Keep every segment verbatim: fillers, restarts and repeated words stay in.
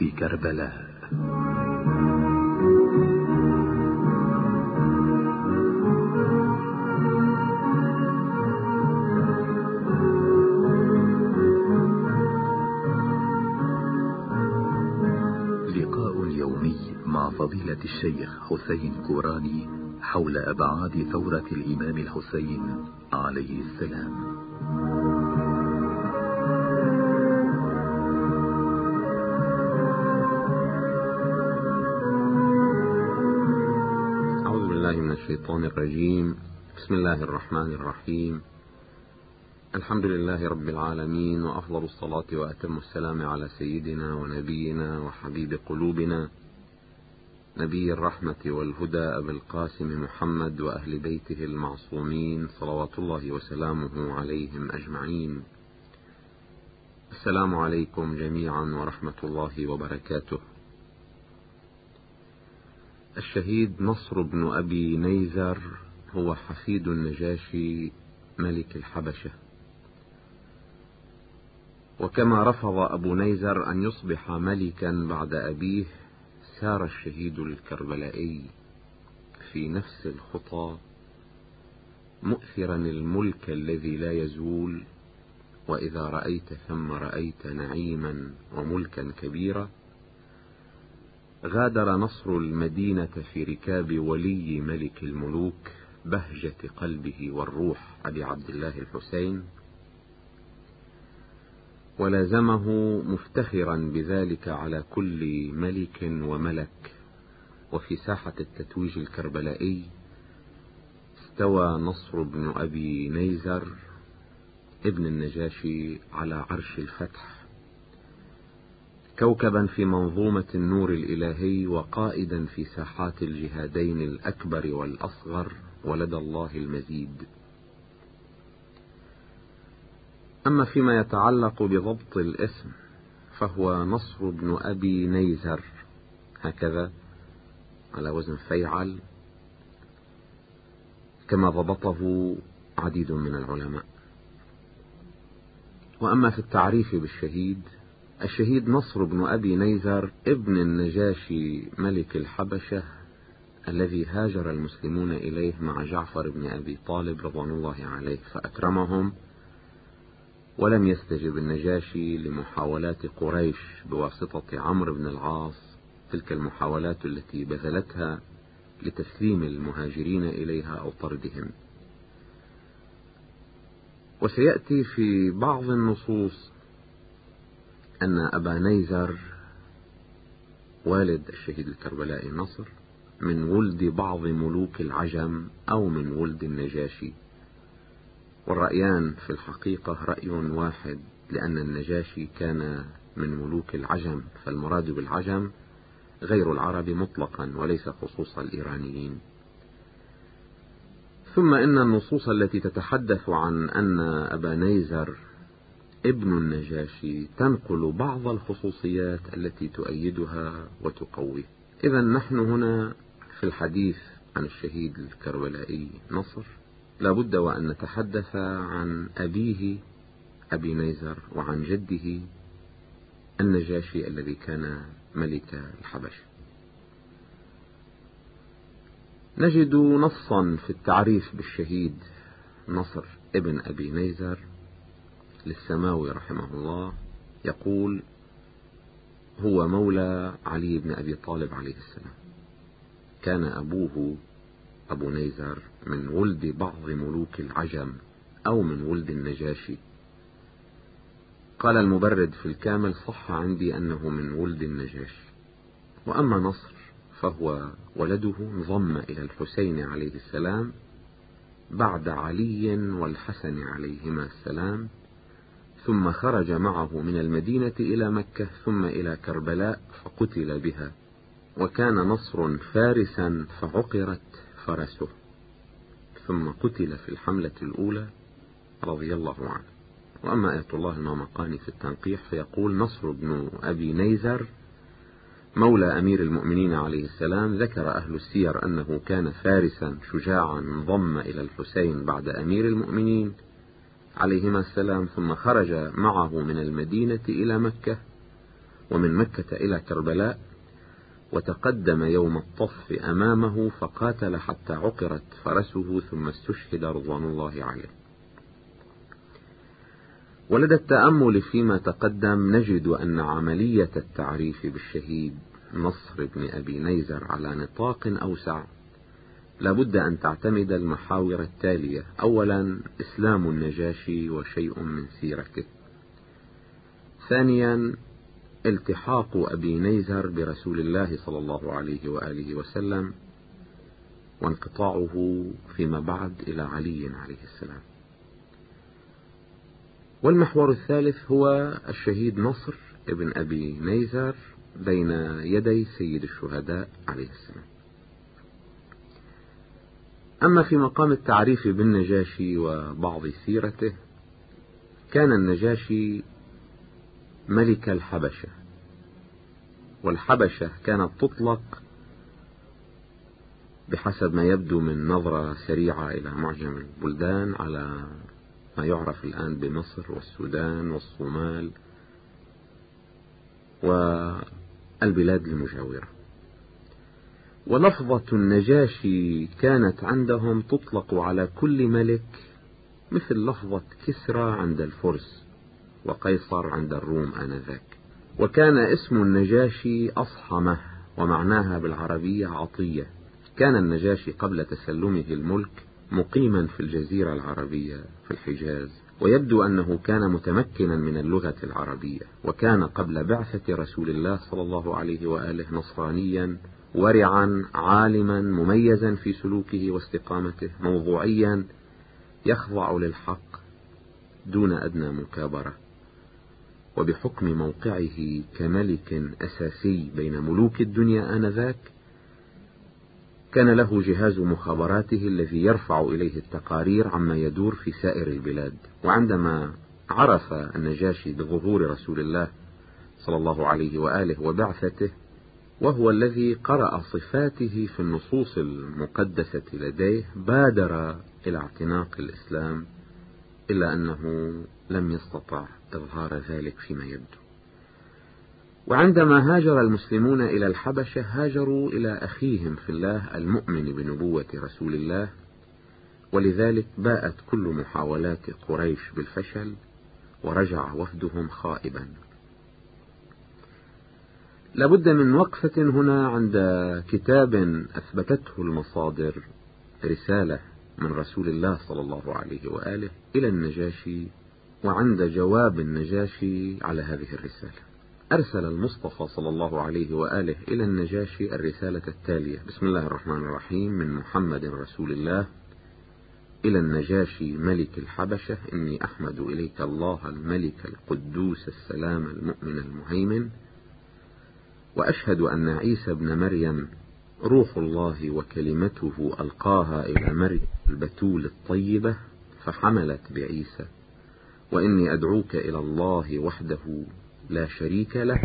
في كربلاء. لقاء يومي مع فضيلة الشيخ حسين كوراني حول أبعاد ثورة الإمام الحسين عليه السلام. أعوذ بالله من الشيطان الرجيم. بسم الله الرحمن الرحيم. الحمد لله رب العالمين، وأفضل الصلاة وأتم السلام على سيدنا ونبينا وحبيب قلوبنا نبي الرحمة والهدى أبي القاسم محمد وأهل بيته المعصومين صلوات الله وسلامه عليهم أجمعين. السلام عليكم جميعا ورحمة الله وبركاته. الشهيد نصر بن أبي نيزر هو حفيد النجاشي ملك الحبشة، وكما رفض أبو نيزر أن يصبح ملكا بعد أبيه، سار الشهيد الكربلائي في نفس الخطى مؤثرا الملك الذي لا يزول، وإذا رأيت ثم رأيت نعيما وملكا كبيرا. غادر نصر المدينة في ركاب ولي ملك الملوك بهجة قلبه والروح أبي عبد الله الحسين، ولازمه مفتخرا بذلك على كل ملك وملك. وفي ساحة التتويج الكربلائي استوى نصر بن أبي نيزر ابن النجاشي على عرش الفتح، كوكبا في منظومة النور الإلهي، وقائدا في ساحات الجهادين الأكبر والأصغر، ولدى الله المزيد. أما فيما يتعلق بضبط الاسم فهو نصر بن أبي نيزر، هكذا على وزن فيعل، كما ضبطه عديد من العلماء. وأما في التعريف بالشهيد، الشهيد نصر بن أبي نيزر ابن النجاشي ملك الحبشة الذي هاجر المسلمون إليه مع جعفر بن أبي طالب رضوان الله عليه فأكرمهم، ولم يستجب النجاشي لمحاولات قريش بواسطة عمرو بن العاص، تلك المحاولات التي بذلتها لتسليم المهاجرين إليها أو طردهم. وسيأتي في بعض النصوص أن أبا نيزر والد الشهيد الكربلائي نصر من ولد بعض ملوك العجم أو من ولد النجاشي، والرأيان في الحقيقة رأي واحد، لأن النجاشي كان من ملوك العجم، فالمراد بالعجم غير العرب مطلقا وليس خصوص الإيرانيين. ثم إن النصوص التي تتحدث عن أن أبا نيزر ابن النجاشي تنقل بعض الخصوصيات التي تؤيدها وتقويه. إذن نحن هنا في الحديث عن الشهيد الكربلائي نصر لابد وأن نتحدث عن أبيه أبي نيزر وعن جده النجاشي الذي كان ملك الحبشة. نجد نصا في التعريف بالشهيد نصر ابن أبي نيزر للسماوي رحمه الله، يقول: هو مولى علي بن أبي طالب عليه السلام، كان أبوه أبو نيزر من ولد بعض ملوك العجم أو من ولد النجاشي. قال المبرد في الكامل: صح عندي أنه من ولد النجاشي. وأما نصر فهو ولده انضم إلى الحسين عليه السلام بعد علي والحسن عليهما السلام، ثم خرج معه من المدينة إلى مكة ثم إلى كربلاء فقتل بها. وكان نصر فارسا فعقرت فرسه، ثم قتل في الحملة الأولى رضي الله عنه. وأما آية الله النعمقاني في التنقيح فيقول: نصر بن أبي نيزر مولى أمير المؤمنين عليه السلام. ذكر أهل السير أنه كان فارسا شجاعا انضم إلى الحسين بعد أمير المؤمنين عليهما السلام، ثم خرج معه من المدينة إلى مكة، ومن مكة إلى كربلاء، وتقدم يوم الطف أمامه فقاتل حتى عقرت فرسه ثم استشهد رضوان الله عليه. ولدى التأمل فيما تقدم نجد أن عملية التعريف بالشهيد نصر بن أبي نيزر على نطاق أوسع لابد أن تعتمد المحاور التالية: أولا، إسلام النجاشي وشيء من سيرته. ثانيا، التحاق أبي نيزر برسول الله صلى الله عليه وآله وسلم وانقطاعه فيما بعد إلى علي عليه السلام. والمحور الثالث هو الشهيد نصر ابن أبي نيزر بين يدي سيد الشهداء عليه السلام. أما في مقام التعريف بالنجاشي وبعض سيرته، كان النجاشي ملك الحبشة، والحبشة كانت تطلق بحسب ما يبدو من نظرة سريعة إلى معجم البلدان على ما يعرف الآن بمصر والسودان والصومال والبلاد المجاورة. ولفظة النجاشي كانت عندهم تطلق على كل ملك، مثل لفظة كسرى عند الفرس وقيصر عند الروم آنذاك. وكان اسم النجاشي أصحمة، ومعناها بالعربية عطية. كان النجاشي قبل تسلمه الملك مقيما في الجزيرة العربية في الحجاز، ويبدو أنه كان متمكنا من اللغة العربية، وكان قبل بعثة رسول الله صلى الله عليه وآله نصرانيا ورعا عالما مميزا في سلوكه واستقامته، موضوعيا يخضع للحق دون أدنى مكابرة. وبحكم موقعه كملك أساسي بين ملوك الدنيا آنذاك، كان له جهاز مخابراته الذي يرفع إليه التقارير عما يدور في سائر البلاد. وعندما عرف النجاشي بظهور رسول الله صلى الله عليه وآله وبعثته، وهو الذي قرأ صفاته في النصوص المقدسة لديه، بادر إلى اعتناق الإسلام، إلا أنه لم يستطع إظهار ذلك فيما يبدو. وعندما هاجر المسلمون إلى الحبشة، هاجروا إلى أخيهم في الله المؤمن بنبوة رسول الله، ولذلك باءت كل محاولات قريش بالفشل، ورجع وفدهم خائبا. لابد من وقفة هنا عند كتاب أثبتته المصادر، رسالة من رسول الله صلى الله عليه وآله إلى النجاشي، وعند جواب النجاشي على هذه الرسالة. أرسل المصطفى صلى الله عليه وآله إلى النجاشي الرسالة التالية: بسم الله الرحمن الرحيم، من محمد رسول الله إلى النجاشي ملك الحبشة، إني أحمد إليك الله الملك القدوس السلام المؤمن المهيمن، وأشهد أن عيسى ابن مريم روح الله وكلمته ألقاها إلى مريم البتول الطيبة فحملت بعيسى، وإني أدعوك إلى الله وحده لا شريك له،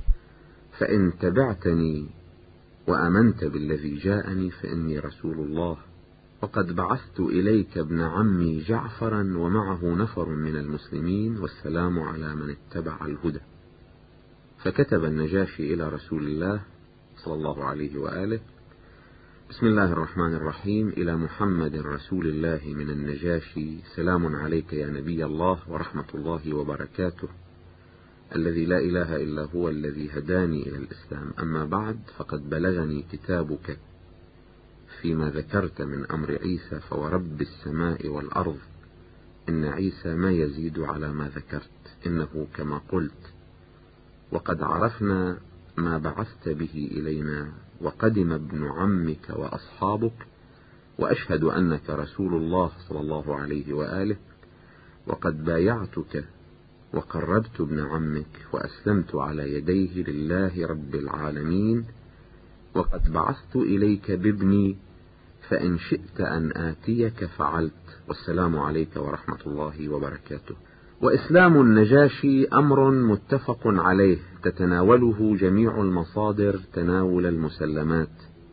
فإن تبعتني وأمنت بالذي جاءني فإني رسول الله، وقد بعثت إليك ابن عمي جعفرا ومعه نفر من المسلمين، والسلام على من اتبع الهدى. فكتب النجاشي إلى رسول الله صلى الله عليه وآله: بسم الله الرحمن الرحيم، إلى محمد رسول الله من النجاشي، سلام عليك يا نبي الله ورحمة الله وبركاته، الذي لا إله إلا هو الذي هداني إلى الإسلام. أما بعد، فقد بلغني كتابك فيما ذكرت من أمر عيسى، فورب السماء والأرض إن عيسى ما يزيد على ما ذكرت، إنه كما قلت، وقد عرفنا ما بعثت به إلينا، وقدم ابن عمك وأصحابك، وأشهد أنك رسول الله صلى الله عليه وآله، وقد بايعتك وقربت ابن عمك وأسلمت على يديه لله رب العالمين، وقد بعثت إليك بابني، فإن شئت أن آتيك فعلت، والسلام عليك ورحمة الله وبركاته. وإسلام النجاشي أمر متفق عليه تتناوله جميع المصادر تناول المسلمات.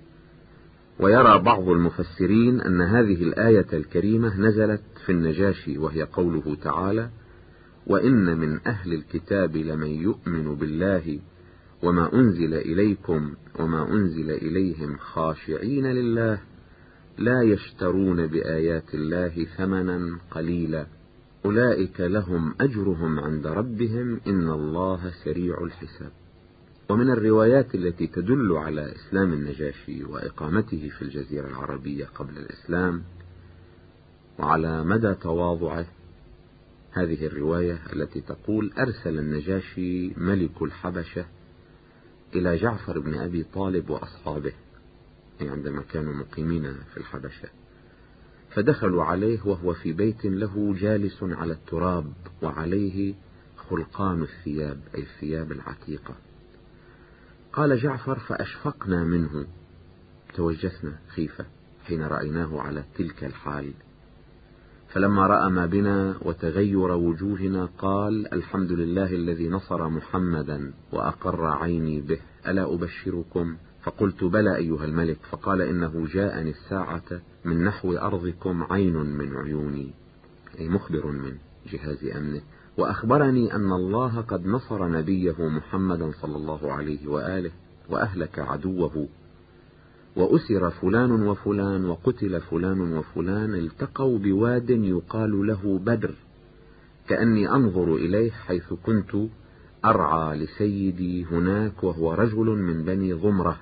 ويرى بعض المفسرين أن هذه الآية الكريمة نزلت في النجاشي، وهي قوله تعالى: وإن من أهل الكتاب لمن يؤمن بالله وما أنزل إليكم وما أنزل إليهم خاشعين لله لا يشترون بآيات الله ثمنا قليلا أولئك لهم أجرهم عند ربهم إن الله سريع الحساب. ومن الروايات التي تدل على إسلام النجاشي وإقامته في الجزيرة العربية قبل الإسلام وعلى مدى تواضعه هذه الرواية التي تقول: أرسل النجاشي ملك الحبشة إلى جعفر بن أبي طالب وأصحابه، أي عندما كانوا مقيمين في الحبشة، فدخلوا عليه وهو في بيت له جالس على التراب وعليه خلقان الثياب، أي الثياب العتيقة. قال جعفر: فأشفقنا منه، توجسنا خيفة حين رأيناه على تلك الحال، فلما رأى ما بنا وتغير وجوهنا قال: الحمد لله الذي نصر محمدا وأقر عيني به، ألا أبشركم؟ فقلت: بلى أيها الملك. فقال: إنه جاءني الساعة من نحو أرضكم عين من عيوني، أي مخبر من جهاز أمنه، وأخبرني أن الله قد نصر نبيه محمدا صلى الله عليه وآله وأهلك عدوه، وأسر فلان وفلان وقتل فلان وفلان، التقوا بواد يقال له بدر، كأني أنظر إليه حيث كنت أرعى لسيدي هناك وهو رجل من بني ضمرة.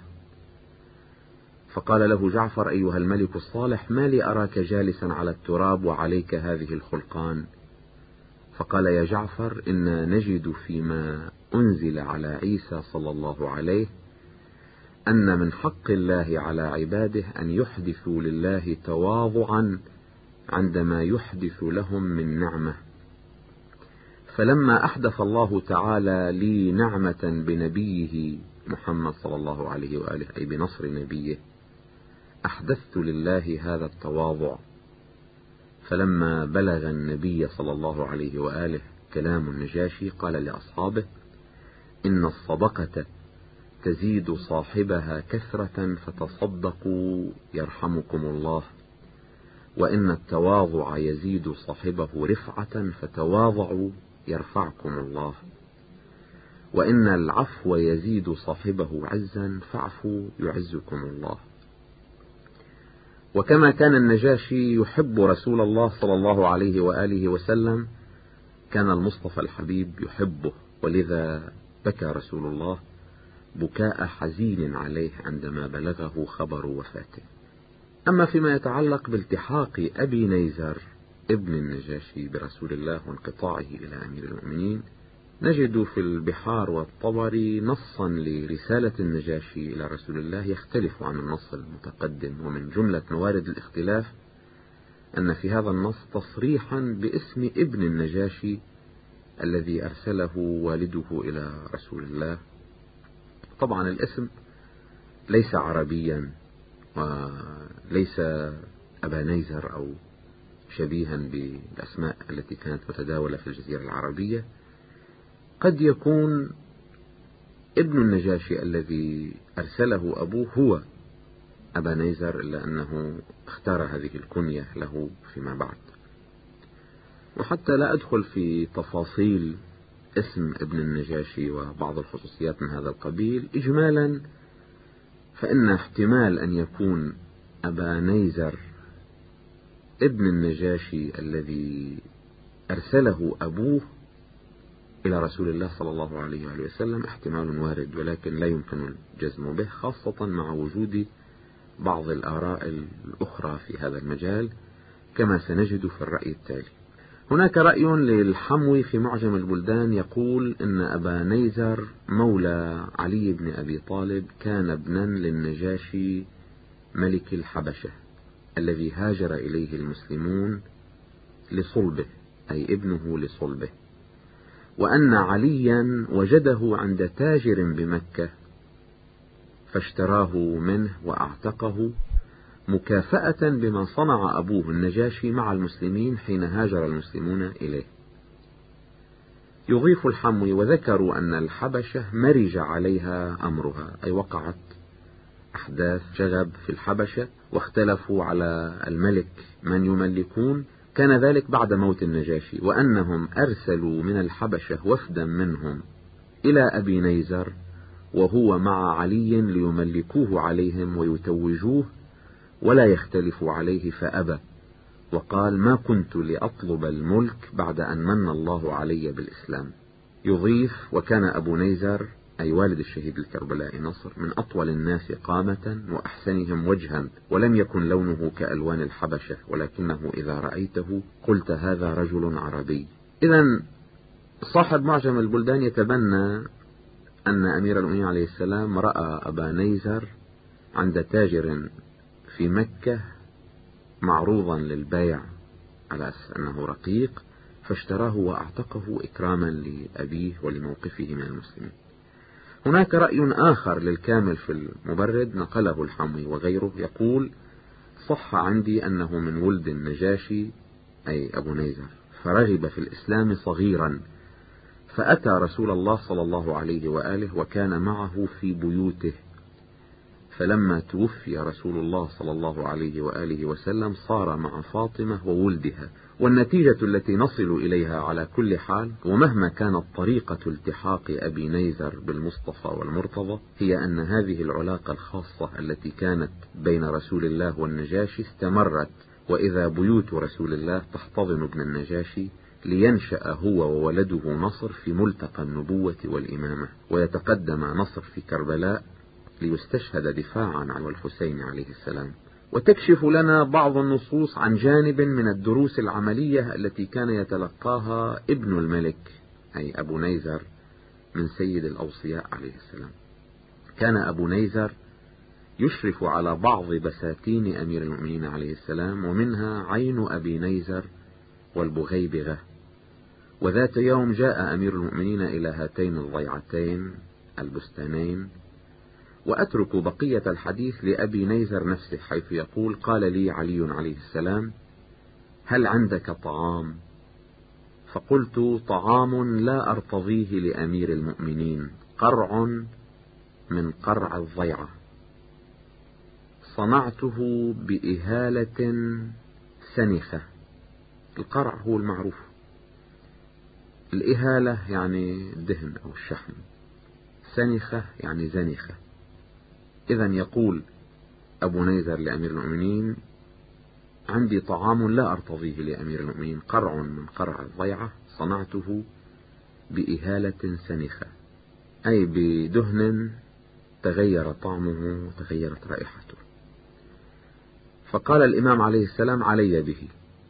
فقال له جعفر: أيها الملك الصالح، ما لي أراك جالسا على التراب وعليك هذه الخلقان؟ فقال: يا جعفر، إنا نجد فيما أنزل على عيسى صلى الله عليه أن من حق الله على عباده أن يحدثوا لله تواضعا عندما يحدث لهم من نعمة، فلما أحدث الله تعالى لي نعمة بنبيه محمد صلى الله عليه وآله، أي بنصر نبيه، أحدثت لله هذا التواضع. فلما بلغ النبي صلى الله عليه وآله كلام النجاشي قال لأصحابه: إن الصدقة تزيد صاحبها كثرة فتصدقوا يرحمكم الله، وإن التواضع يزيد صاحبه رفعة فتواضعوا يرفعكم الله، وإن العفو يزيد صاحبه عزا فاعفوا يعزكم الله. وكما كان النجاشي يحب رسول الله صلى الله عليه وآله وسلم، كان المصطفى الحبيب يحبه، ولذا بكى رسول الله بكاء حزين عليه عندما بلغه خبر وفاته. أما فيما يتعلق بالتحاق أبي نيزر ابن النجاشي برسول الله وانقطاعه إلى أمير المؤمنين، نجد في البحار والطبري نصا لرسالة النجاشي إلى رسول الله يختلف عن النص المتقدم. ومن جملة موارد الاختلاف أن في هذا النص تصريحا باسم ابن النجاشي الذي أرسله والده إلى رسول الله. طبعا الاسم ليس عربيا وليس أبا نيزر أو شبيها بالأسماء التي كانت متداولة في الجزيرة العربية. قد يكون ابن النجاشي الذي أرسله أبوه هو أبا نيزر، إلا أنه اختار هذه الكنية له فيما بعد. وحتى لا أدخل في تفاصيل اسم ابن النجاشي وبعض الخصوصيات من هذا القبيل، إجمالا فإن احتمال أن يكون أبا نيزر ابن النجاشي الذي أرسله أبوه إلى رسول الله صلى الله عليه وآله وسلم احتمال وارد، ولكن لا يمكن الجزم به، خاصة مع وجود بعض الآراء الأخرى في هذا المجال كما سنجد في الرأي التالي. هناك رأي للحموي في معجم البلدان يقول إن أبا نيزر مولى علي بن أبي طالب كان ابنا للنجاشي ملك الحبشة الذي هاجر إليه المسلمون لصلبه، أي ابنه لصلبه، وأن عليا وجده عند تاجر بمكة فاشتراه منه وأعتقه مكافأة بما صنع أبوه النجاشي مع المسلمين حين هاجر المسلمون إليه. يضيف الحموي: وذكروا أن الحبشة مرج عليها أمرها، أي وقعت أحداث شغب في الحبشة واختلفوا على الملك من يملكون، كان ذلك بعد موت النجاشي، وأنهم أرسلوا من الحبشة وفدا منهم إلى أبي نيزر وهو مع علي ليملكوه عليهم ويتوجوه ولا يختلف عليه فأبى، وقال: ما كنت لأطلب الملك بعد أن من الله علي بالإسلام. يضيف: وكان أبو نيزر أي والد الشهيد الكربلائي نصر من أطول الناس قامة وأحسنهم وجها، ولم يكن لونه كألوان الحبشة، ولكنه إذا رأيته قلت هذا رجل عربي. إذن صاحب معجم البلدان يتبنى أن أمير المؤمنين عليه السلام رأى أبا نيزر عند تاجر في مكة معروضا للبيع على أساس أنه رقيق، فاشتراه وأعتقه إكراما لأبيه ولموقفه من المسلمين. هناك رأي آخر للكامل في المبرد نقله الحموي وغيره، يقول: صح عندي أنه من ولد النجاشي أي أبو نيزر، فرغب في الإسلام صغيرا، فأتى رسول الله صلى الله عليه وآله وكان معه في بيوته، فلما توفي رسول الله صلى الله عليه وآله وسلم صار مع فاطمة وولدها. والنتيجة التي نصل إليها على كل حال، ومهما كانت طريقة التحاق أبي نيزر بالمصطفى والمرتضى، هي أن هذه العلاقة الخاصة التي كانت بين رسول الله والنجاشي استمرت، وإذا بيوت رسول الله تحتضن ابن النجاشي لينشأ هو وولده نصر في ملتقى النبوة والإمامة، ويتقدم نصر في كربلاء ليستشهد دفاعا عن الحسين عليه السلام. وتكشف لنا بعض النصوص عن جانب من الدروس العملية التي كان يتلقاها ابن الملك أي أبو نيزر من سيد الأوصياء عليه السلام. كان أبو نيزر يشرف على بعض بساتين أمير المؤمنين عليه السلام، ومنها عين أبي نيزر والبغيبغة. وذات يوم جاء أمير المؤمنين إلى هاتين الضيعتين البستانين، وأترك بقية الحديث لأبي نيزر نفسه، حيث يقول: قال لي علي عليه السلام: هل عندك طعام؟ فقلت: طعام لا أرتضيه لأمير المؤمنين، قرع من قرع الضيعة صنعته بإهالة سنخة. القرع هو المعروف، الإهالة يعني الدهن أو الشحم، سنخة يعني زنخة. إذن يقول أبو نيزر لأمير المؤمنين: عندي طعام لا أرتضيه لأمير المؤمنين، قرع من قرع الضيعة صنعته بإهالة سنخة، أي بدهن تغير طعمه وتغيرت رائحته. فقال الإمام عليه السلام: علي به.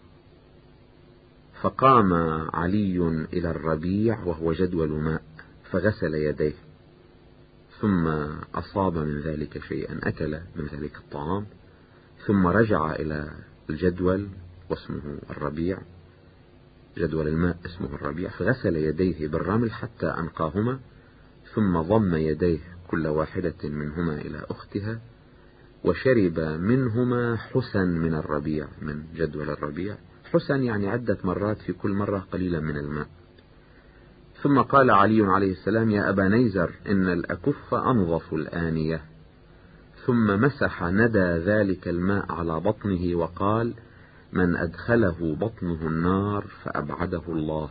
فقام علي إلى الربيع وهو جدول ماء فغسل يديه، ثم أصاب من ذلك شيئا، أكل من ذلك الطعام، ثم رجع إلى الجدول واسمه الربيع، جدول الماء اسمه الربيع، فغسل يديه بالرمل حتى أنقاهما، ثم ضم يديه كل واحدة منهما إلى أختها، وشرب منهما حسن من الربيع، من جدول الربيع. حسن يعني عدة مرات، في كل مرة قليلا من الماء. ثم قال علي عليه السلام: يا أبا نيزر، إن الأكف أنظف الآنية. ثم مسح ندى ذلك الماء على بطنه وقال: من أدخله بطنه النار فأبعده الله.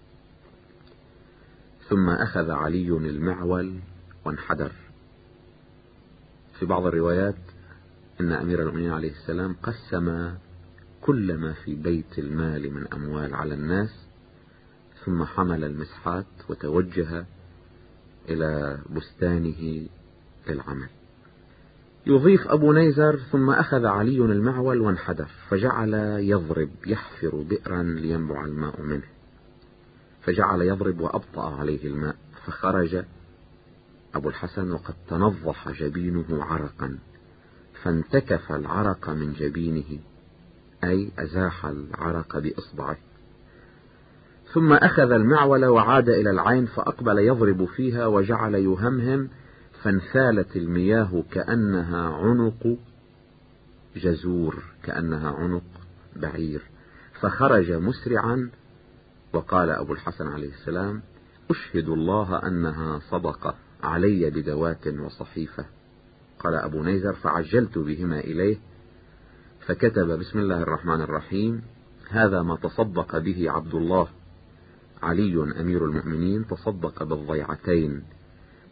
ثم أخذ علي المعول وانحدر. في بعض الروايات إن أمير المؤمنين عليه السلام قسم كل ما في بيت المال من أموال على الناس، ثم حمل المسحات وتوجه إلى بستانه للعمل. يضيف أبو نيزر: ثم أخذ علي المعول وانحدر، فجعل يضرب يحفر بئرا لينبع الماء منه، فجعل يضرب وأبطأ عليه الماء، فخرج أبو الحسن وقد تنضح جبينه عرقا، فانتكف العرق من جبينه، أي أزاح العرق بإصبعه. ثم أخذ المعول وعاد إلى العين فأقبل يضرب فيها، وجعل يهمهم، فانثالت المياه كأنها عنق جزور، كأنها عنق بعير، فخرج مسرعا. وقال أبو الحسن عليه السلام: أشهد الله أنها صدقة علي بدوات وصحيفة. قال أبو نيزر: فعجلت بهما إليه، فكتب: بسم الله الرحمن الرحيم، هذا ما تصدق به عبد الله علي أمير المؤمنين، تصدق بالضيعتين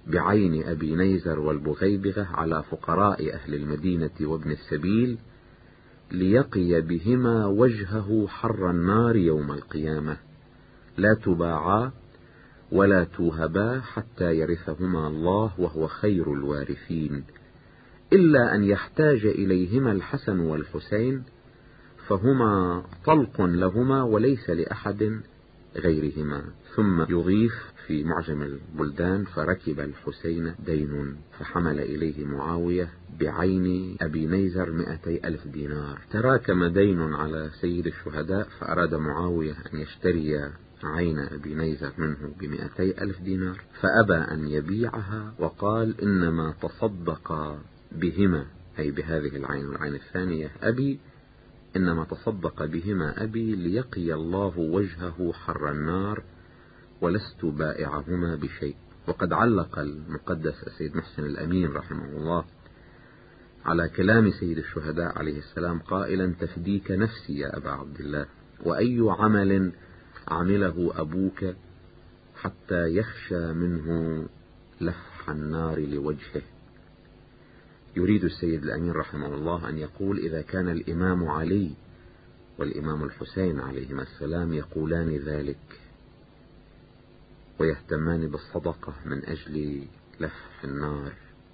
بعين أبي نيزر والبغيبغة على فقراء أهل المدينة وابن السبيل ليقي بهما وجهه حر النار يوم القيامة، لا تباعا ولا توهبا حتى يرثهما الله وهو خير الوارثين، إلا أن يحتاج إليهما الحسن والحسين فهما طلق لهما وليس لأحد غيرهما. ثم يضيف في معجم البلدان: فركب الحسين دين فحمل إليه معاوية بعين أبي نيزر مئتي ألف دينار. تراكم دين على سيد الشهداء فأراد معاوية أن يشتري عين أبي نيزر منه بمئتي ألف دينار، فأبى أن يبيعها وقال: إنما تصدق بهما، أي بهذه العين والعين الثانية، أبي إنما تصدق بهما أبي ليقي الله وجهه حر النار ولست بائعهما بشيء. وقد علق المقدس السيد محسن الأمين رحمه الله على كلام سيد الشهداء عليه السلام قائلا: تفديك نفسي يا أبا عبد الله، وأي عمل عمله أبوك حتى يخشى منه لفح النار لوجهه. يريد السيد الأمين رحمه الله أن يقول: إذا كان الإمام علي والإمام الحسين عليهما السلام يقولان ذلك ويهتمان بالصدقة من أجل لفح النار،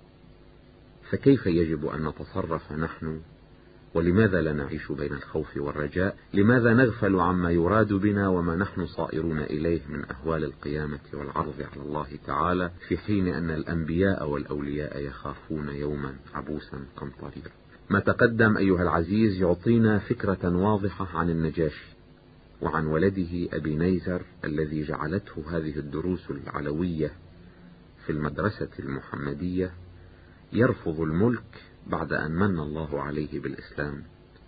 فكيف يجب أن نتصرف نحن؟ ولماذا لا نعيش بين الخوف والرجاء؟ لماذا نغفل عما يراد بنا وما نحن صائرون إليه من أهوال القيامة والعرض على الله تعالى، في حين أن الأنبياء والأولياء يخافون يوما عبوسا قمطريرا؟ ما تقدم أيها العزيز يعطينا فكرة واضحة عن النجاشي وعن ولده أبي نيزر الذي جعلته هذه الدروس العلوية في المدرسة المحمدية يرفض الملك بعد أن من الله عليه بالإسلام.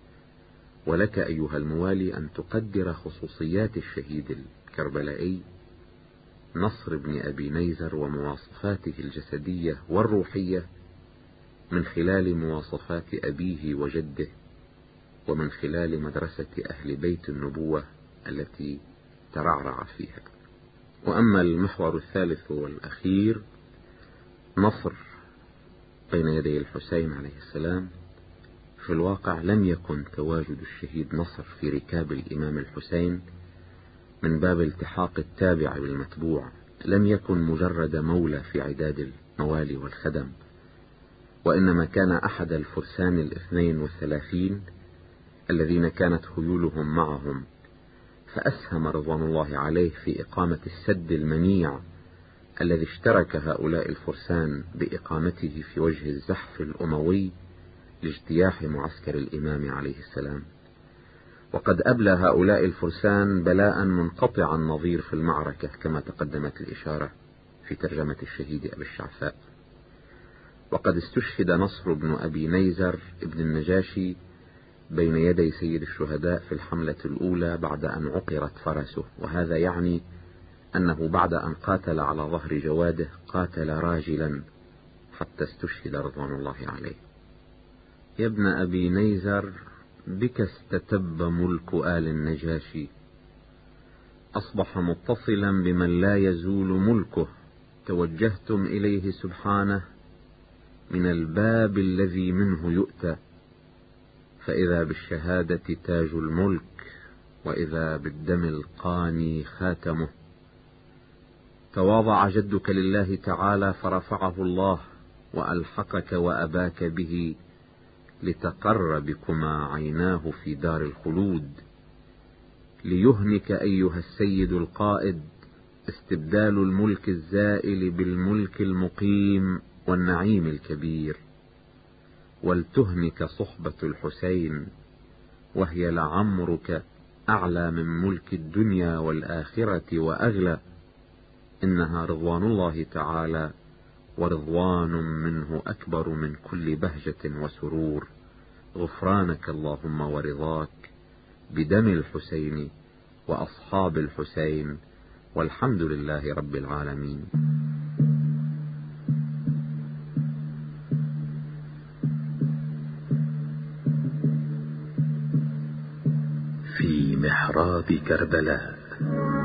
ولك أيها الموالي أن تقدر خصوصيات الشهيد الكربلائي نصر بن أبي نيزر ومواصفاته الجسدية والروحية من خلال مواصفات أبيه وجده، ومن خلال مدرسة أهل بيت النبوة التي ترعرع فيها. وأما المحور الثالث والأخير، نصر بين يدي الحسين عليه السلام، في الواقع لم يكن تواجد الشهيد نصر في ركاب الإمام الحسين من باب التحاق التابع بالمتبوع، لم يكن مجرد مولى في عداد الموالي والخدم، وإنما كان أحد الفرسان الاثنين والثلاثين الذين كانت خيولهم معهم، فأسهم رضوان الله عليه في إقامة السد المنيع الذي اشترك هؤلاء الفرسان بإقامته في وجه الزحف الأموي لاجتياح معسكر الإمام عليه السلام. وقد أبلى هؤلاء الفرسان بلاء منقطع النظير في المعركة كما تقدمت الإشارة في ترجمة الشهيد أبي الشعثاء. وقد استشهد نصر بن أبي نيزر ابن النجاشي بين يدي سيد الشهداء في الحملة الأولى بعد أن عقرت فرسه، وهذا يعني أنه بعد أن قاتل على ظهر جواده قاتل راجلا حتى استشهد رضوان الله عليه. يا ابن أبي نيزر، بك استتب ملك آل النجاشي، أصبح متصلا بمن لا يزول ملكه، توجهتم إليه سبحانه من الباب الذي منه يؤتى، فإذا بالشهادة تاج الملك، وإذا بالدم القاني خاتمه. تواضع جدك لله تعالى فرفعه الله وألحقك وأباك به لتقر بكما عيناه في دار الخلود، ليهنك أيها السيد القائد استبدال الملك الزائل بالملك المقيم والنعيم الكبير، ولتهنك صحبة الحسين وهي لعمرك أعلى من ملك الدنيا والآخرة وأغلى، إنها رضوان الله تعالى ورضوان منه أكبر من كل بهجة وسرور. غفرانك اللهم ورضاك بدم الحسين وأصحاب الحسين، والحمد لله رب العالمين. في محراب كربلاء